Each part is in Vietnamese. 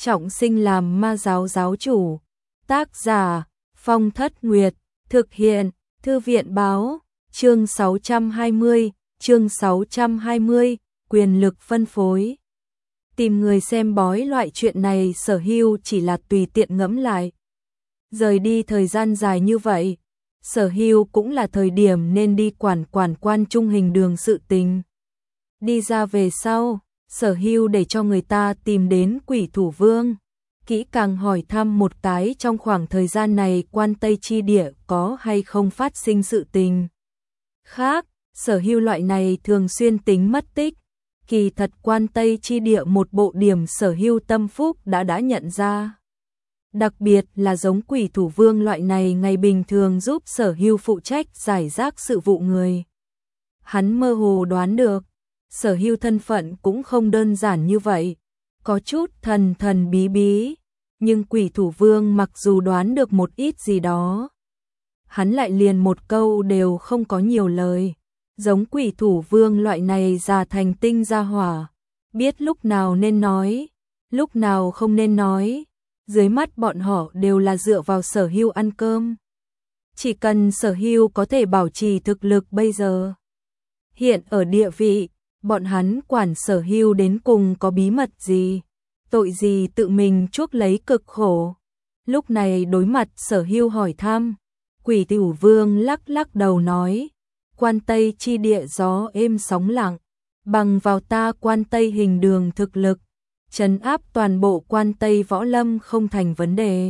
trọng sinh làm ma giáo giáo chủ. Tác giả Phong Thất Nguyệt. Thực hiện Thư viện Báo. Chương 620, quyền lực phân phối. Tìm người xem bói loại chuyện này Sở Hưu chỉ là tùy tiện ngẫm lại. Rời đi thời gian dài như vậy, Sở Hưu cũng là thời điểm nên đi quản Quan Trung Hình Đường sự tình. Đi ra về sau, Sở Hưu để cho người ta tìm đến Quỷ Thủ Vương, kỹ càng hỏi thăm một cái trong khoảng thời gian này Quan Tây chi địa có hay không phát sinh sự tình khác. Sở Hưu loại này thường xuyên tính mất tích, kỳ thật Quan Tây chi địa một bộ điểm Sở Hưu tâm phúc đã nhận ra. Đặc biệt là giống Quỷ Thủ Vương loại này ngày bình thường giúp Sở Hưu phụ trách giải rác sự vụ người. Hắn mơ hồ đoán được, Sở Hưu thân phận cũng không đơn giản như vậy, có chút thần bí, nhưng Quỷ Thủ Vương mặc dù đoán được một ít gì đó, hắn lại liền một câu đều không có nhiều lời. Giống Quỷ Thủ Vương loại này già thành tinh ra hỏa, biết lúc nào nên nói, lúc nào không nên nói. Dưới mắt bọn họ đều là dựa vào Sở Hưu ăn cơm. Chỉ cần Sở Hưu có thể bảo trì thực lực bây giờ, hiện ở địa vị, bọn hắn quản Sở Hưu đến cùng có bí mật gì, tội gì tự mình chuốc lấy cực khổ. Lúc này đối mặt Sở Hưu hỏi thăm, Quỷ Thủ Vương lắc đầu nói, Quan Tây chi địa gió êm sóng lặng, bằng vào ta Quan Tây Hình Đường thực lực, trấn áp toàn bộ Quan Tây võ lâm không thành vấn đề.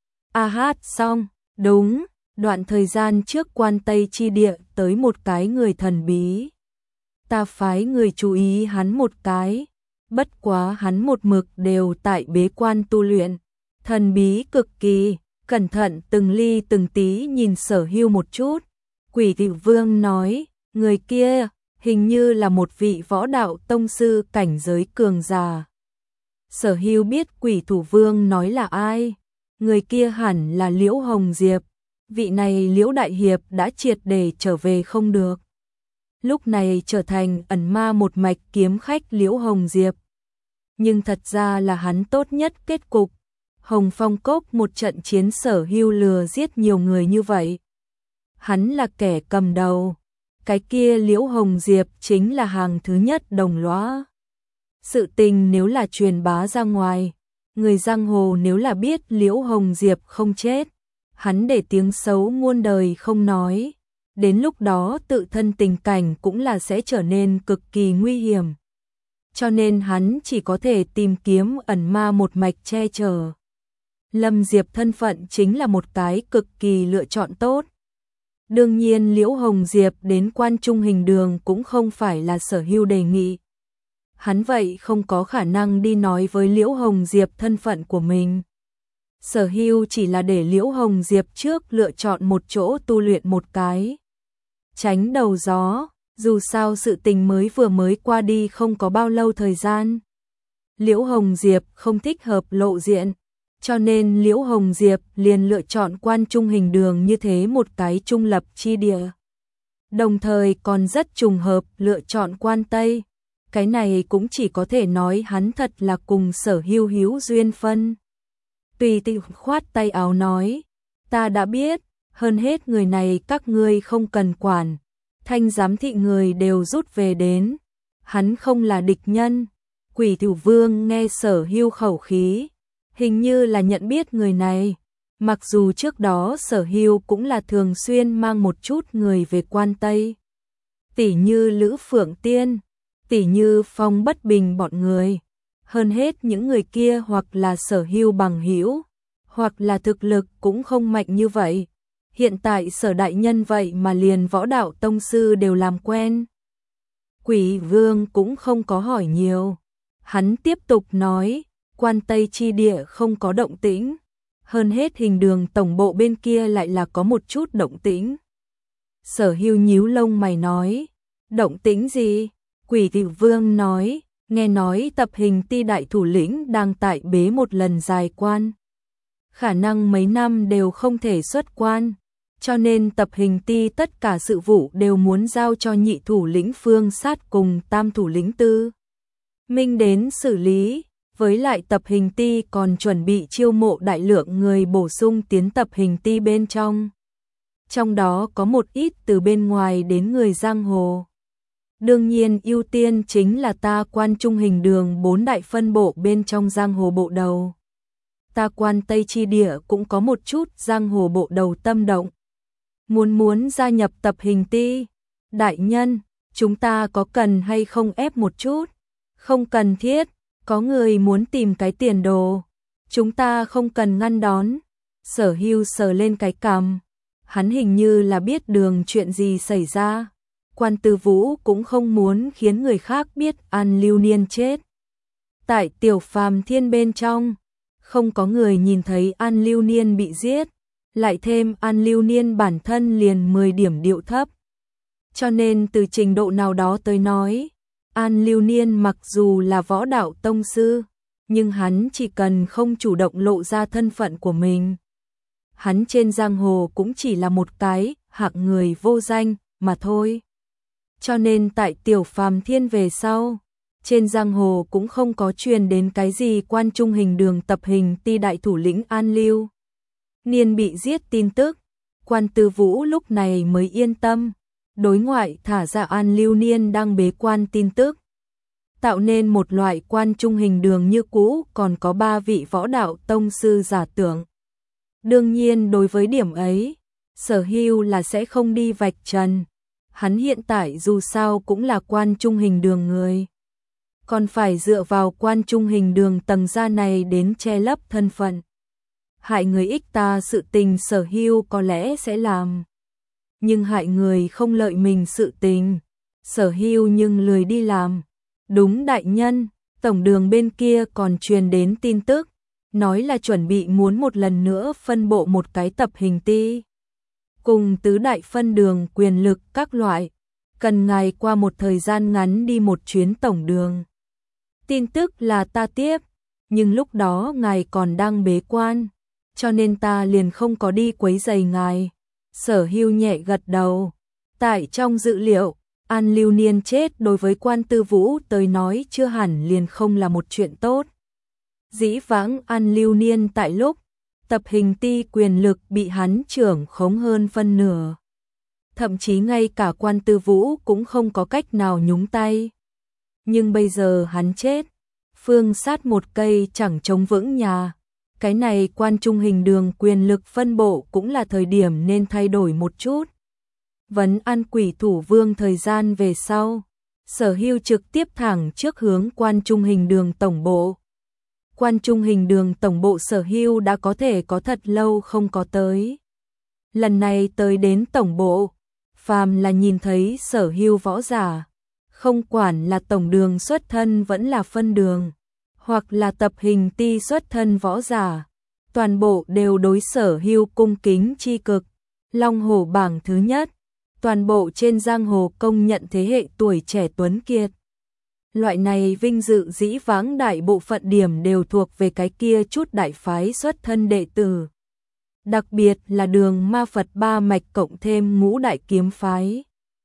Xong, đúng, đoạn thời gian trước Quan Tây chi địa tới một cái người thần bí. Ta phái người chú ý hắn một cái, bất quá hắn một mực đều tại bế quan tu luyện, thần bí cực kỳ. Cẩn thận từng ly từng tí nhìn Sở Hưu một chút, Quỷ Thủ Vương nói, người kia hình như là một vị võ đạo tông sư cảnh giới cường giả. Sở Hưu biết Quỷ Thủ Vương nói là ai, người kia hẳn là Liễu Hồng Diệp, vị này Liễu Đại Hiệp đã triệt để trở về không được. Lúc này trở thành ẩn ma một mạch kiếm khách Liễu Hồng Diệp. Nhưng thật ra là hắn tốt nhất kết cục. Hồng Phong Cốc một trận chiến Sở Hưu lừa giết nhiều người như vậy. Hắn là kẻ cầm đầu, cái kia Liễu Hồng Diệp chính là hàng thứ nhất đồng lõa. Sự tình nếu là truyền bá ra ngoài, người giang hồ nếu là biết Liễu Hồng Diệp không chết, hắn để tiếng xấu muôn đời không nói, đến lúc đó tự thân tình cảnh cũng là sẽ trở nên cực kỳ nguy hiểm. Cho nên hắn chỉ có thể tìm kiếm ẩn ma một mạch che chở. Lâm Diệp thân phận chính là một cái cực kỳ lựa chọn tốt. Đương nhiên Liễu Hồng Diệp đến Quan Trung Hình Đường cũng không phải là Sở Hưu đề nghị. Hắn vậy không có khả năng đi nói với Liễu Hồng Diệp thân phận của mình. Sở Hưu chỉ là để Liễu Hồng Diệp trước lựa chọn một chỗ tu luyện một cái. Tránh đầu gió, dù sao sự tình vừa mới qua đi không có bao lâu thời gian. Liễu Hồng Diệp không thích hợp lộ diện, cho nên Liễu Hồng Diệp liền lựa chọn Quan Trung Hình Đường như thế một cái trung lập chi địa. Đồng thời còn rất trùng hợp lựa chọn Quan Tây. Cái này cũng chỉ có thể nói hắn thật là cùng Sở Hưu hữu duyên phân. Tùy tiện khoát tay áo nói, ta đã biết, hơn hết người này các ngươi không cần quản, thanh giám thị người đều rút về đến, hắn không là địch nhân. Quỷ Thủ Vương nghe Sở Hưu khẩu khí, hình như là nhận biết người này, mặc dù trước đó Sở Hưu cũng là thường xuyên mang một chút người về Quan Tây. Tỷ như Lữ Phượng Tiên, tỷ như Phong Bất Bình bọn người, hơn hết những người kia hoặc là Sở Hưu bằng hữu, hoặc là thực lực cũng không mạnh như vậy. Hiện tại Sở đại nhân vậy mà liền võ đạo tông sư đều làm quen. Quỷ Vương cũng không có hỏi nhiều, hắn tiếp tục nói, Quan Tây chi địa không có động tĩnh, hơn hết Hình Đường tổng bộ bên kia lại là có một chút động tĩnh. Sở Hưu nhíu lông mày nói, động tĩnh gì? Quỷ Thủ Vương nói, nghe nói Tập Hình Ti đại thủ lĩnh đang tại bế một lần dài quan. Khả năng mấy năm đều không thể xuất quan, cho nên Tập Hình Ti tất cả sự vụ đều muốn giao cho nhị thủ lĩnh Phương Sát cùng tam thủ lĩnh Tư Minh đến xử lý. Với lại tập hình ti còn chuẩn bị chiêu mộ đại lượng người bổ sung tiến tập hình ti bên trong. Trong đó có một ít từ bên ngoài đến người giang hồ. Đương nhiên ưu tiên chính là ta Quan Trung Hình Đường 4 đại phân bộ bên trong giang hồ bộ đầu. Ta Quan Tây Chi Địa cũng có một chút giang hồ bộ đầu tâm động. Muốn gia nhập tập hình ti. Đại nhân, chúng ta có cần hay không ép một chút? Không cần thiết, có người muốn tìm cái tiền đồ. Chúng ta không cần ngăn đón. Sở Hưu sờ lên cái cằm. Hắn hình như là biết đường chuyện gì xảy ra. Quan Tư Vũ cũng không muốn khiến người khác biết An Lưu Niên chết. Tại Tiểu Phàm Thiên bên trong, không có người nhìn thấy An Lưu Niên bị giết, lại thêm An Lưu Niên bản thân liền 10 điểm điệu thấp. Cho nên từ trình độ nào đó tới nói, An Lưu Niên mặc dù là võ đạo tông sư, nhưng hắn chỉ cần không chủ động lộ ra thân phận của mình. Hắn trên giang hồ cũng chỉ là một cái hạng người vô danh mà thôi. Cho nên tại Tiểu Phàm Thiên về sau, trên giang hồ cũng không có truyền đến cái gì Quan Trung Hình Đường tập hình ti đại thủ lĩnh An Lưu Niên bị giết tin tức. Quan Tư Vũ lúc này mới yên tâm, đối ngoại thả ra An Lưu Niên đang bế quan tin tức, tạo nên một loại Quan Trung Hình Đường như cũ còn có 3 vị võ đạo tông sư giả tưởng. Đương nhiên đối với điểm ấy, Sở Hưu là sẽ không đi vạch trần. Hắn hiện tại dù sao cũng là Quan Trung Hình Đường người, còn phải dựa vào Quan Trung Hình Đường tầng gia này đến che lấp thân phận. Hại người ích ta sự tình Sở Hưu có lẽ sẽ làm, nhưng hại người không lợi mình sự tình, Sở Hưu nhưng lười đi làm. Đúng đại nhân, tổng đường bên kia còn truyền đến tin tức, nói là chuẩn bị muốn một lần nữa phân bộ một cái tập hình ti. Cùng tứ đại phân đường quyền lực các loại, cần ngài qua một thời gian ngắn đi một chuyến tổng đường. Tin tức là ta tiếp, nhưng lúc đó ngài còn đang bế quan, cho nên ta liền không có đi quấy rầy ngài. Sở Hưu nhẹ gật đầu. Tại trong dự liệu, An Lưu Niên chết đối với Quan Tư Vũ tới nói chưa hẳn liền không là một chuyện tốt. Dĩ vãng An Lưu Niên tại lúc tập hình ti quyền lực bị hắn trưởng khống hơn phân nửa. Thậm chí ngay cả Quan Tư Vũ cũng không có cách nào nhúng tay. Nhưng bây giờ hắn chết, phương sát một cây chẳng chống vững nhà. Cái này Quan Trung Hình Đường quyền lực phân bộ cũng là thời điểm nên thay đổi một chút. Vấn an Quỷ Thủ Vương thời gian về sau, Sở Hưu trực tiếp thẳng trước hướng Quan Trung Hình Đường tổng bộ. Quan Trung Hình Đường tổng bộ Sở Hưu đã có thể có thật lâu không có tới. Lần này tới đến tổng bộ, phàm là nhìn thấy Sở Hưu võ giả, không quản là tổng đường xuất thân vẫn là phân đường, hoặc là tập hình ti xuất thân võ giả, toàn bộ đều đối Sở Hưu cung kính chi cực. Long Hổ bảng thứ nhất, toàn bộ trên giang hồ công nhận thế hệ tuổi trẻ tuấn kiệt. Loại này vinh dự dĩ vãng đại bộ phận điểm đều thuộc về cái kia chút đại phái xuất thân đệ tử. Đặc biệt là Đường Ma Phật ba mạch cộng thêm Ngũ đại kiếm phái.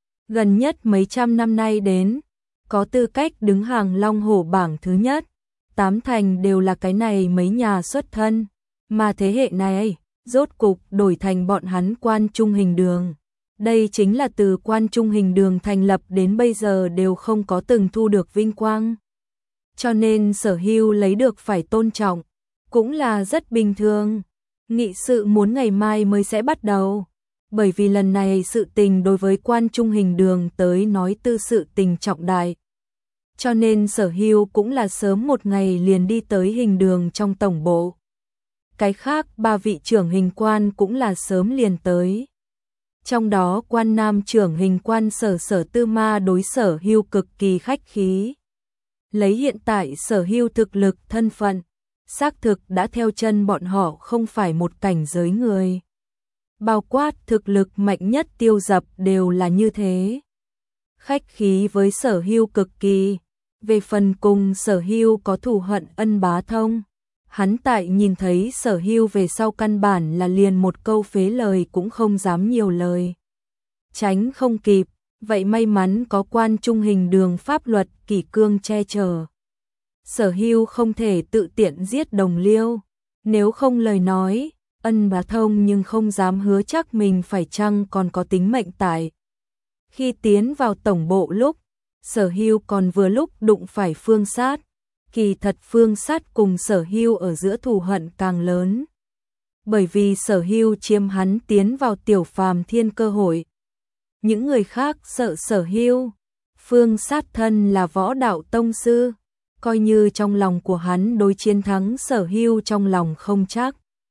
Gần nhất mấy trăm năm nay đến, có tư cách đứng hàng Long Hổ bảng thứ nhất, 8 thành đều là cái này mấy nhà xuất thân, mà thế hệ này rốt cục đổi thành bọn hắn Quan Trung Hình Đường. Đây chính là từ Quan Trung Hình Đường thành lập đến bây giờ đều không có từng thu được vinh quang. Cho nên Sở Hưu lấy được phải tôn trọng, cũng là rất bình thường. Nghị sự muốn ngày mai mới sẽ bắt đầu, bởi vì lần này sự tình đối với Quan Trung Hình Đường tới nói tư sự tình trọng đại. Cho nên Sở Hưu cũng là sớm một ngày liền đi tới hình đường trong tổng bộ. Cái khác 3 vị trưởng hình quan cũng là sớm liền tới. Trong đó quan nam trưởng hình quan Sở Tư Ma đối Sở Hưu cực kỳ khách khí. Lấy hiện tại Sở Hưu thực lực thân phận, xác thực đã theo chân bọn họ không phải một cảnh giới người. Bao quát thực lực mạnh nhất Tiêu Dập đều là như thế. Khách khí với Sở Hưu cực kỳ. Về phần cùng Sở Hưu có thù hận ân bá thông, hắn tại nhìn thấy Sở Hưu về sau căn bản là liền một câu phế lời cũng không dám nhiều lời. Tránh không kịp, vậy may mắn có Quan Trung Hình Đường pháp luật kỷ cương che chở. Sở Hưu không thể tự tiện giết Đồng Liêu, nếu không lời nói, ân bá thông nhưng không dám hứa chắc mình phải chăng còn có tính mệnh tại. Khi tiến vào tổng bộ lúc, Sở Hưu còn vừa lúc đụng phải Phương Sát, kỳ thật Phương Sát cùng Sở Hưu ở giữa thù hận càng lớn. Bởi vì Sở Hưu chiếm hắn tiến vào Tiểu Phàm Thiên cơ hội. Những người khác sợ Sở Hưu, Phương Sát thân là võ đạo tông sư, coi như trong lòng của hắn đối chiến thắng Sở Hưu trong lòng không chắc.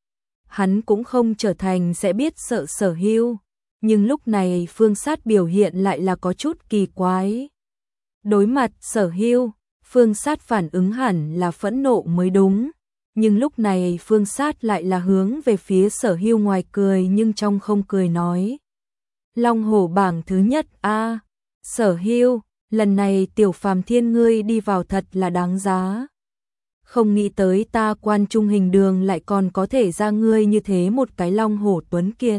Hắn cũng không trở thành sẽ biết sợ Sở Hưu, nhưng lúc này Phương Sát biểu hiện lại là có chút kỳ quái. Đối mặt Sở Hưu, Phương Sát phản ứng hẳn là phẫn nộ mới đúng, nhưng lúc này Phương Sát lại là hướng về phía Sở Hưu ngoài cười nhưng trong không cười nói. Long hổ bảng thứ nhất a, Sở Hưu, lần này Tiểu Phàm Thiên ngươi đi vào thật là đáng giá. Không nghĩ tới ta Quan Trung Hình Đường lại còn có thể ra ngươi như thế một cái long hổ tuấn kiệt.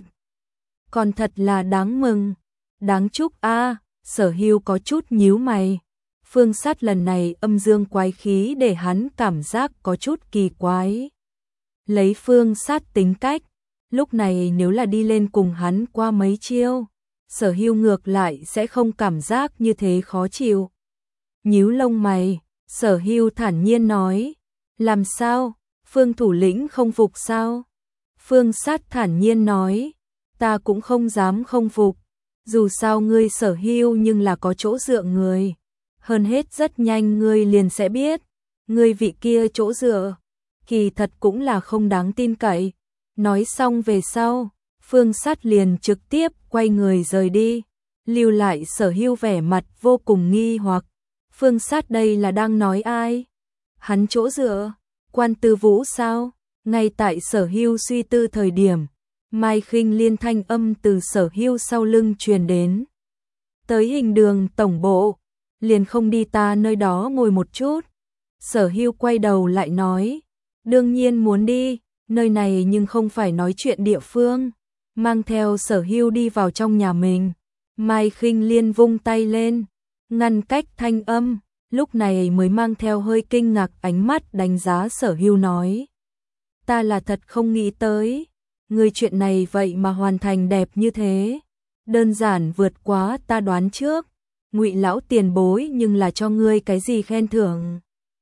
Còn thật là đáng mừng, đáng chúc a. Sở Hưu có chút nhíu mày. Phương Sát lần này âm dương quái khí để hắn cảm giác có chút kỳ quái. Lấy Phương Sát tính cách, lúc này nếu là đi lên cùng hắn qua mấy chiêu, Sở Hưu ngược lại sẽ không cảm giác như thế khó chịu. Nhíu lông mày, Sở Hưu thản nhiên nói, làm sao, Phương thủ lĩnh không phục sao? Phương Sát thản nhiên nói, ta cũng không dám không phục, dù sao ngươi Sở Hưu nhưng là có chỗ dựa người. Hơn hết rất nhanh ngươi liền sẽ biết, ngươi vị kia chỗ dựa, kỳ thật cũng là không đáng tin cậy. Nói xong về sau, Phương Sát liền trực tiếp quay người rời đi, lưu lại Sở Hưu vẻ mặt vô cùng nghi hoặc. Phương Sát đây là đang nói ai? Hắn chỗ dựa, Quan Tư Vũ sao? Ngay tại Sở Hưu suy tư thời điểm, Mai Khinh Liên thanh âm từ Sở Hưu sau lưng truyền đến. Tới Hình Đường tổng bộ, liền không đi ta nơi đó ngồi một chút. Sở Hưu quay đầu lại nói, đương nhiên muốn đi, nơi này nhưng không phải nói chuyện địa phương. Mang theo Sở Hưu đi vào trong nhà mình, Mai Khinh Liên vung tay lên, ngăn cách thanh âm, lúc này mới mang theo hơi kinh ngạc ánh mắt đánh giá Sở Hưu nói. Ta là thật không nghĩ tới, người chuyện này vậy mà hoàn thành đẹp như thế, đơn giản vượt quá ta đoán trước. Ngụy lão tiền bối nhưng là cho ngươi cái gì khen thưởng?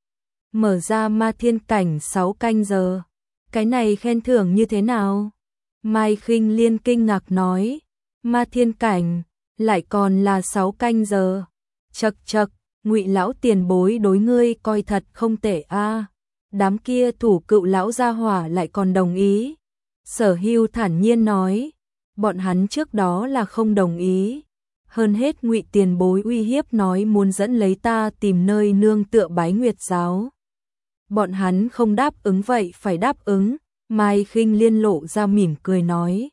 Mở ra ma thiên cảnh 6 canh giờ, cái này khen thưởng như thế nào? Mai Khinh Liên kinh ngạc nói, ma thiên cảnh, lại còn là 6 canh giờ. Chậc chậc, Ngụy lão tiền bối đối ngươi coi thật không tệ a. Đám kia thủ cựu lão gia hỏa lại còn đồng ý. Sở Hưu thản nhiên nói, bọn hắn trước đó là không đồng ý. Hơn hết Ngụy tiền bối uy hiếp nói muốn dẫn lấy ta tìm nơi nương tựa Bái Nguyệt giáo. Bọn hắn không đáp ứng vậy phải đáp ứng. Mai Khinh Liên lộ ra mỉm cười nói,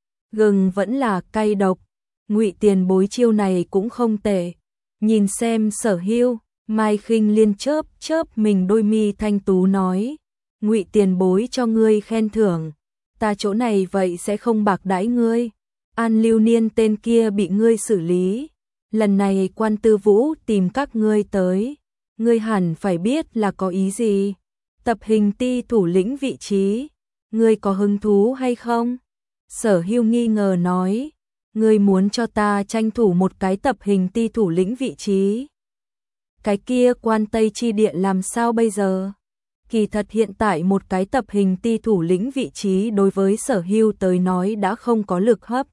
gừng vẫn là cay độc, Ngụy tiền bối chiêu này cũng không tệ. Nhìn xem Sở Hưu, Mai Khinh Liên chớp chớp mình đôi mi thanh tú nói, Ngụy tiền bối cho ngươi khen thưởng, ta chỗ này vậy sẽ không bạc đãi ngươi. An Lưu Niên tên kia bị ngươi xử lý, lần này Quan Tư Vũ tìm các ngươi tới, ngươi hẳn phải biết là có ý gì. Tập hình ti thủ lĩnh vị trí, ngươi có hứng thú hay không? Sở Hưu nghi ngờ nói, ngươi muốn cho ta tranh thủ một cái tập hình ti thủ lĩnh vị trí. Cái kia Quan Tây chi địa làm sao bây giờ? Kỳ thật hiện tại một cái tập hình ti thủ lĩnh vị trí đối với Sở Hưu tới nói đã không có lực hấp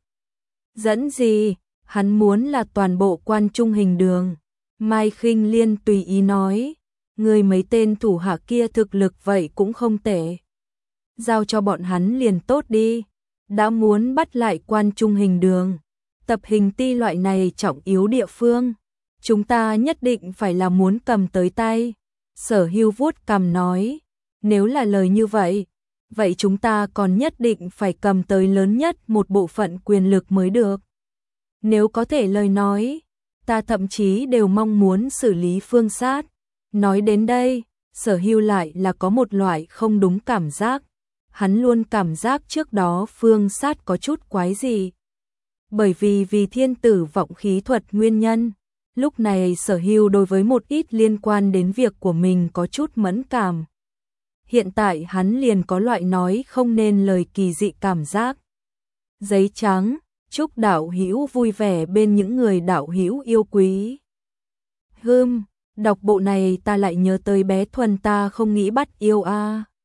dẫn gì, hắn muốn là toàn bộ Quan Trung Hình Đường. Mai Khinh Liên tùy ý nói, người mấy tên thủ hạ kia thực lực vậy cũng không tệ. Giao cho bọn hắn liền tốt đi, đã muốn bắt lại Quan Trung Hình Đường. Tập hình ti loại này trọng yếu địa phương, chúng ta nhất định phải là muốn cầm tới tay. Sở Hưu vuốt cằm nói, nếu là lời như vậy, vậy chúng ta còn nhất định phải cầm tới lớn nhất một bộ phận quyền lực mới được. Nếu có thể lời nói, ta thậm chí đều mong muốn xử lý Phương Sát. Nói đến đây, Sở Hưu lại là có một loại không đúng cảm giác. Hắn luôn cảm giác trước đó Phương Sát có chút quái gì. Bởi vì thiên tử vọng khí thuật nguyên nhân, Lúc này Sở Hưu đối với một ít liên quan đến việc của mình có chút mẫn cảm. Hiện tại hắn liền có loại nói không nên lời kỳ dị cảm giác. Giấy trắng, chúc đạo hữu vui vẻ bên những người đạo hữu yêu quý. Đọc bộ này ta lại nhớ tới bé Thuần ta không nghĩ bắt yêu a.